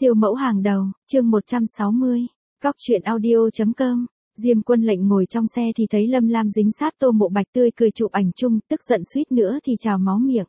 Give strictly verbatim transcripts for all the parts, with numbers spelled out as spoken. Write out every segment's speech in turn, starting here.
Siêu mẫu hàng đầu, chương một trăm sáu mươi, Cóc truyện audio chấm com. Diêm Quân Lệnh ngồi trong xe thì thấy Lâm Lam dính sát Tô Mộ Bạch tươi cười chụp ảnh chung, tức giận suýt nữa thì trào máu miệng.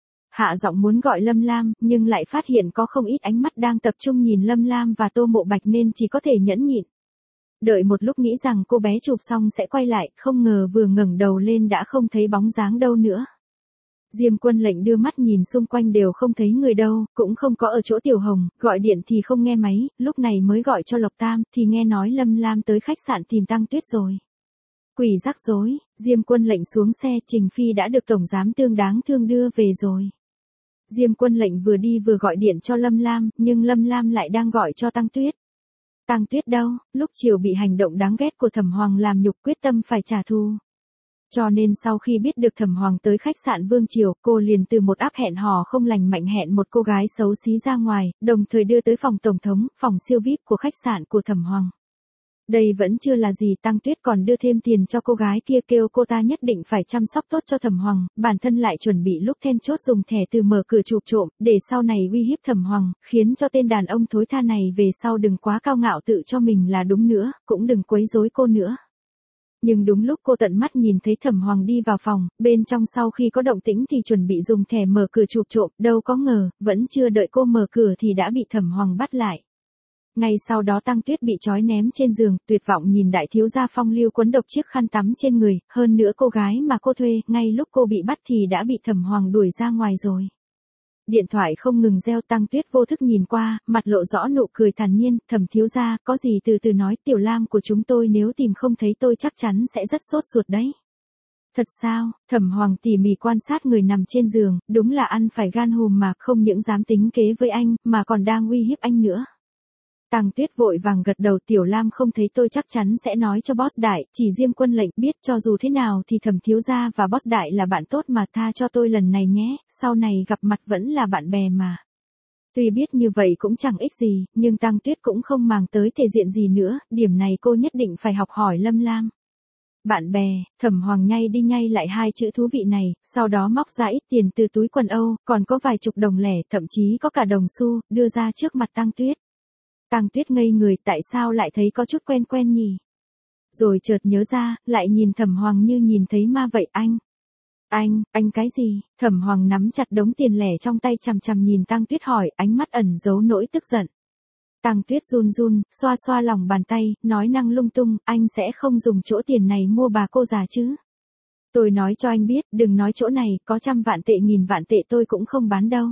Hạ giọng muốn gọi Lâm Lam, nhưng lại phát hiện có không ít ánh mắt đang tập trung nhìn Lâm Lam và Tô Mộ Bạch nên chỉ có thể nhẫn nhịn. Đợi một lúc nghĩ rằng cô bé chụp xong sẽ quay lại, không ngờ vừa ngẩng đầu lên đã không thấy bóng dáng đâu nữa. Diêm Quân Lệnh đưa mắt nhìn xung quanh đều không thấy người đâu, cũng không có ở chỗ Tiểu Hồng, gọi điện thì không nghe máy, lúc này mới gọi cho Lộc Tam, thì nghe nói Lâm Lam tới khách sạn tìm Tăng Tuyết rồi. Quỷ rắc rối, Diêm Quân Lệnh xuống xe, Trình Phi đã được Tổng Giám Tương đáng thương đưa về rồi. Diêm Quân Lệnh vừa đi vừa gọi điện cho Lâm Lam, nhưng Lâm Lam lại đang gọi cho Tăng Tuyết. Tăng Tuyết đâu, lúc chiều bị hành động đáng ghét của Thẩm Hoàng làm nhục, quyết tâm phải trả thù. Cho nên sau khi biết được Thẩm Hoàng tới khách sạn Vương Triều, cô liền từ một app hẹn hò không lành mạnh hẹn một cô gái xấu xí ra ngoài, đồng thời đưa tới phòng tổng thống, phòng siêu vi ai pi của khách sạn của Thẩm Hoàng. Đây vẫn chưa là gì, Tăng Tuyết còn đưa thêm tiền cho cô gái kia, kêu cô ta nhất định phải chăm sóc tốt cho Thẩm Hoàng, bản thân lại chuẩn bị lúc then chốt dùng thẻ từ mở cửa chụp trộm, để sau này uy hiếp Thẩm Hoàng, khiến cho tên đàn ông thối tha này về sau đừng quá cao ngạo tự cho mình là đúng nữa, cũng đừng quấy rối cô nữa. Nhưng đúng lúc cô tận mắt nhìn thấy Thẩm Hoàng đi vào phòng, bên trong sau khi có động tĩnh thì chuẩn bị dùng thẻ mở cửa chụp trộm, đâu có ngờ, vẫn chưa đợi cô mở cửa thì đã bị Thẩm Hoàng bắt lại. Ngay sau đó Tăng Tuyết bị trói ném trên giường, tuyệt vọng nhìn đại thiếu gia phong lưu quấn độc chiếc khăn tắm trên người, hơn nữa cô gái mà cô thuê, ngay lúc cô bị bắt thì đã bị Thẩm Hoàng đuổi ra ngoài rồi. Điện thoại không ngừng reo, Tăng Tuyết vô thức nhìn qua, mặt lộ rõ nụ cười thản nhiên, Thẩm thiếu gia, có gì từ từ nói, Tiểu Lam của chúng tôi nếu tìm không thấy tôi chắc chắn sẽ rất sốt ruột đấy. Thật sao? Thẩm Hoàng tỉ mỉ quan sát người nằm trên giường, đúng là ăn phải gan hùm mà, không những dám tính kế với anh, mà còn đang uy hiếp anh nữa. Tăng Tuyết vội vàng gật đầu, Tiểu Lam không thấy tôi chắc chắn sẽ nói cho boss đại, chỉ Diêm Quân Lệnh biết, cho dù thế nào thì Thẩm thiếu gia và boss đại là bạn tốt mà, tha cho tôi lần này nhé, sau này gặp mặt vẫn là bạn bè mà. Tuy biết như vậy cũng chẳng ích gì, nhưng Tăng Tuyết cũng không màng tới thể diện gì nữa, điểm này cô nhất định phải học hỏi Lâm Lam. Bạn bè, Thẩm Hoàng nhay đi nhay lại hai chữ thú vị này, sau đó móc ra ít tiền từ túi quần Âu, còn có vài chục đồng lẻ, thậm chí có cả đồng xu, đưa ra trước mặt Tăng Tuyết. Tăng Tuyết ngây người, tại sao lại thấy có chút quen quen nhỉ? Rồi chợt nhớ ra, lại nhìn Thẩm Hoàng như nhìn thấy ma vậy. Anh, anh, anh cái gì? Thẩm Hoàng nắm chặt đống tiền lẻ trong tay, chằm chằm nhìn Tăng Tuyết hỏi, ánh mắt ẩn giấu nỗi tức giận. Tăng Tuyết run run, xoa xoa lòng bàn tay, nói năng lung tung, anh sẽ không dùng chỗ tiền này mua bà cô già chứ? Tôi nói cho anh biết, đừng nói chỗ này, có trăm vạn tệ nghìn vạn tệ tôi cũng không bán đâu.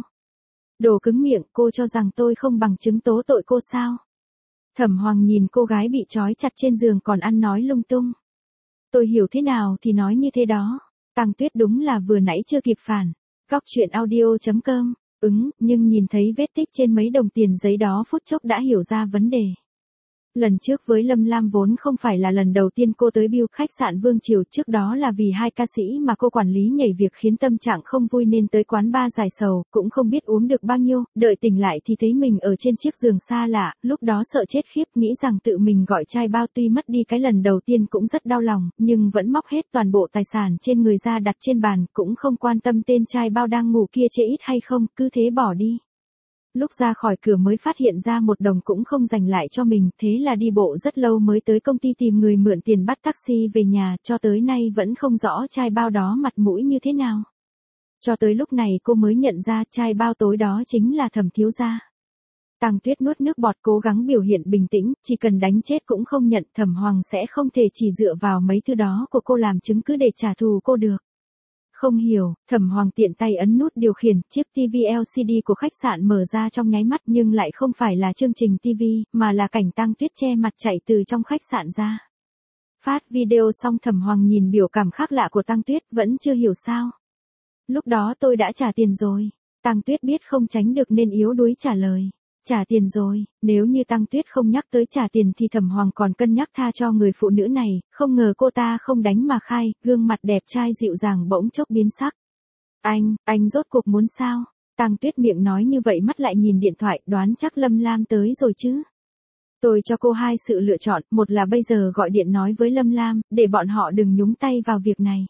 Đồ cứng miệng, cô cho rằng tôi không bằng chứng tố tội cô sao? Thẩm Hoàng nhìn cô gái bị trói chặt trên giường còn ăn nói lung tung. Tôi hiểu thế nào thì nói như thế đó. Tăng Tuyết đúng là vừa nãy chưa kịp phản. Cóc truyện audio chấm com. Ứng, nhưng nhìn thấy vết tích trên mấy đồng tiền giấy đó phút chốc đã hiểu ra vấn đề. Lần trước với Lâm Lam vốn không phải là lần đầu tiên cô tới Bill khách sạn Vương Triều, trước đó là vì hai ca sĩ mà cô quản lý nhảy việc khiến tâm trạng không vui nên tới quán bar giải sầu, cũng không biết uống được bao nhiêu, đợi tỉnh lại thì thấy mình ở trên chiếc giường xa lạ, lúc đó sợ chết khiếp, nghĩ rằng tự mình gọi trai bao, tuy mất đi cái lần đầu tiên cũng rất đau lòng, nhưng vẫn móc hết toàn bộ tài sản trên người ra đặt trên bàn, cũng không quan tâm tên trai bao đang ngủ kia chê ít hay không, cứ thế bỏ đi. Lúc ra khỏi cửa mới phát hiện ra một đồng cũng không dành lại cho mình, thế là đi bộ rất lâu mới tới công ty tìm người mượn tiền bắt taxi về nhà, cho tới nay vẫn không rõ trai bao đó mặt mũi như thế nào. Cho tới lúc này cô mới nhận ra trai bao tối đó chính là Thẩm thiếu gia. Tăng Tuyết nuốt nước bọt, cố gắng biểu hiện bình tĩnh, chỉ cần đánh chết cũng không nhận, Thẩm Hoàng sẽ không thể chỉ dựa vào mấy thứ đó của cô làm chứng cứ để trả thù cô được. Không hiểu, Thẩm Hoàng tiện tay ấn nút điều khiển, chiếc ti vi lờ xê đê của khách sạn mở ra trong nháy mắt, nhưng lại không phải là chương trình ti vi, mà là cảnh Tăng Tuyết che mặt chạy từ trong khách sạn ra. Phát video xong Thẩm Hoàng nhìn biểu cảm khác lạ của Tăng Tuyết, vẫn chưa hiểu sao. Lúc đó tôi đã trả tiền rồi. Tăng Tuyết biết không tránh được nên yếu đuối trả lời. Trả tiền rồi, nếu như Tăng Tuyết không nhắc tới trả tiền thì Thẩm Hoàng còn cân nhắc tha cho người phụ nữ này, không ngờ cô ta không đánh mà khai, gương mặt đẹp trai dịu dàng bỗng chốc biến sắc. Anh, anh rốt cuộc muốn sao? Tăng Tuyết miệng nói như vậy mắt lại nhìn điện thoại, đoán chắc Lâm Lam tới rồi chứ. Tôi cho cô hai sự lựa chọn, một là bây giờ gọi điện nói với Lâm Lam, để bọn họ đừng nhúng tay vào việc này.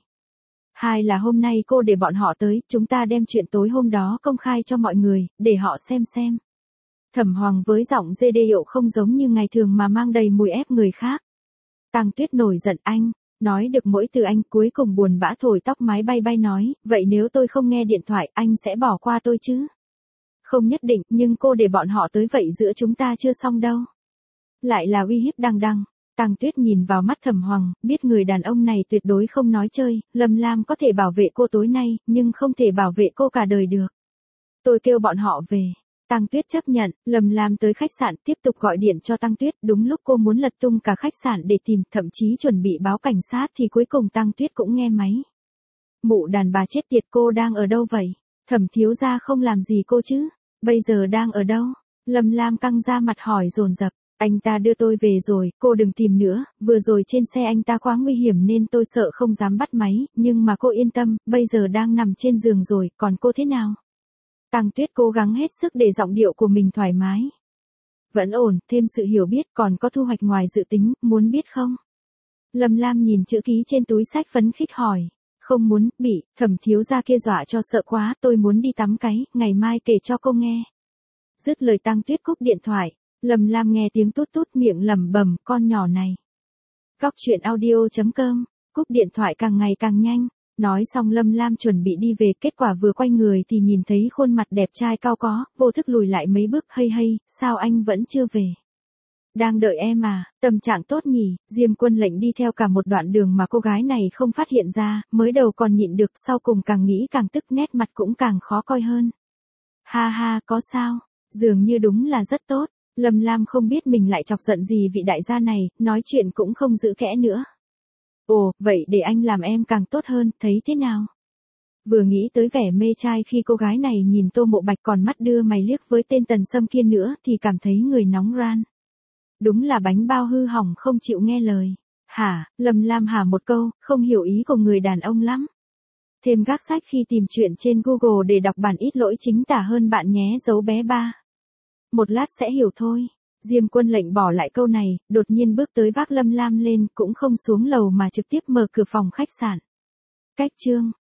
Hai là hôm nay cô để bọn họ tới, chúng ta đem chuyện tối hôm đó công khai cho mọi người, để họ xem xem. Thẩm Hoàng với giọng dê đê điệu không giống như ngày thường mà mang đầy mùi ép người khác. Tang Tuyết nổi giận anh, nói được mỗi từ anh cuối cùng buồn bã thổi tóc mái bay bay nói, vậy nếu tôi không nghe điện thoại anh sẽ bỏ qua tôi chứ? Không nhất định, nhưng cô để bọn họ tới vậy giữa chúng ta chưa xong đâu. Lại là uy hiếp đằng đằng. Tang Tuyết nhìn vào mắt Thẩm Hoàng, biết người đàn ông này tuyệt đối không nói chơi, Lâm Lam có thể bảo vệ cô tối nay, nhưng không thể bảo vệ cô cả đời được. Tôi kêu bọn họ về. Tang Tuyết chấp nhận, Lâm Lam tới khách sạn tiếp tục gọi điện cho Tang Tuyết, đúng lúc cô muốn lật tung cả khách sạn để tìm, thậm chí chuẩn bị báo cảnh sát thì cuối cùng Tang Tuyết cũng nghe máy. Mụ đàn bà chết tiệt, cô đang ở đâu vậy? Thẩm thiếu gia không làm gì cô chứ? Bây giờ đang ở đâu? Lâm Lam căng ra mặt hỏi dồn dập. Anh ta đưa tôi về rồi, cô đừng tìm nữa, vừa rồi trên xe anh ta quá nguy hiểm nên tôi sợ không dám bắt máy, nhưng mà cô yên tâm, bây giờ đang nằm trên giường rồi, còn cô thế nào? Tang Tuyết cố gắng hết sức để giọng điệu của mình thoải mái. Vẫn ổn, thêm sự hiểu biết, còn có thu hoạch ngoài dự tính, muốn biết không? Lâm Lam nhìn chữ ký trên túi sách phấn khích hỏi. Không muốn, bị, Thẩm thiếu gia kia dọa cho sợ quá, tôi muốn đi tắm cái, ngày mai kể cho cô nghe. Dứt lời Tang Tuyết cúp điện thoại, Lâm Lam nghe tiếng tút tút miệng lẩm bẩm, con nhỏ này. Góc truyện audio chấm com, cúp điện thoại càng ngày càng nhanh. Nói xong Lâm Lam chuẩn bị đi về, kết quả vừa quay người thì nhìn thấy khuôn mặt đẹp trai cao có, vô thức lùi lại mấy bước, hay hay, sao anh vẫn chưa về? Đang đợi em à, tâm trạng tốt nhỉ? Diêm Quân Lệnh đi theo cả một đoạn đường mà cô gái này không phát hiện ra, mới đầu còn nhịn được, sau cùng càng nghĩ càng tức, nét mặt cũng càng khó coi hơn. Ha ha, có sao? Dường như đúng là rất tốt. Lâm Lam không biết mình lại chọc giận gì vị đại gia này, nói chuyện cũng không giữ kẽ nữa. Ồ, vậy để anh làm em càng tốt hơn, thấy thế nào? Vừa nghĩ tới vẻ mê trai khi cô gái này nhìn Tô Mộ Bạch còn mắt đưa mày liếc với tên Tần Sâm kia nữa thì cảm thấy người nóng ran. Đúng là bánh bao hư hỏng không chịu nghe lời. Hả, Lâm Lam hả một câu, không hiểu ý của người đàn ông lắm. Thêm gác sách khi tìm chuyện trên Google để đọc bản ít lỗi chính tả hơn bạn nhé, dấu bé ba. Một lát sẽ hiểu thôi. Diêm Quân Lệnh bỏ lại câu này, đột nhiên bước tới vác Lâm Lam lên, cũng không xuống lầu mà trực tiếp mở cửa phòng khách sạn. Cách chương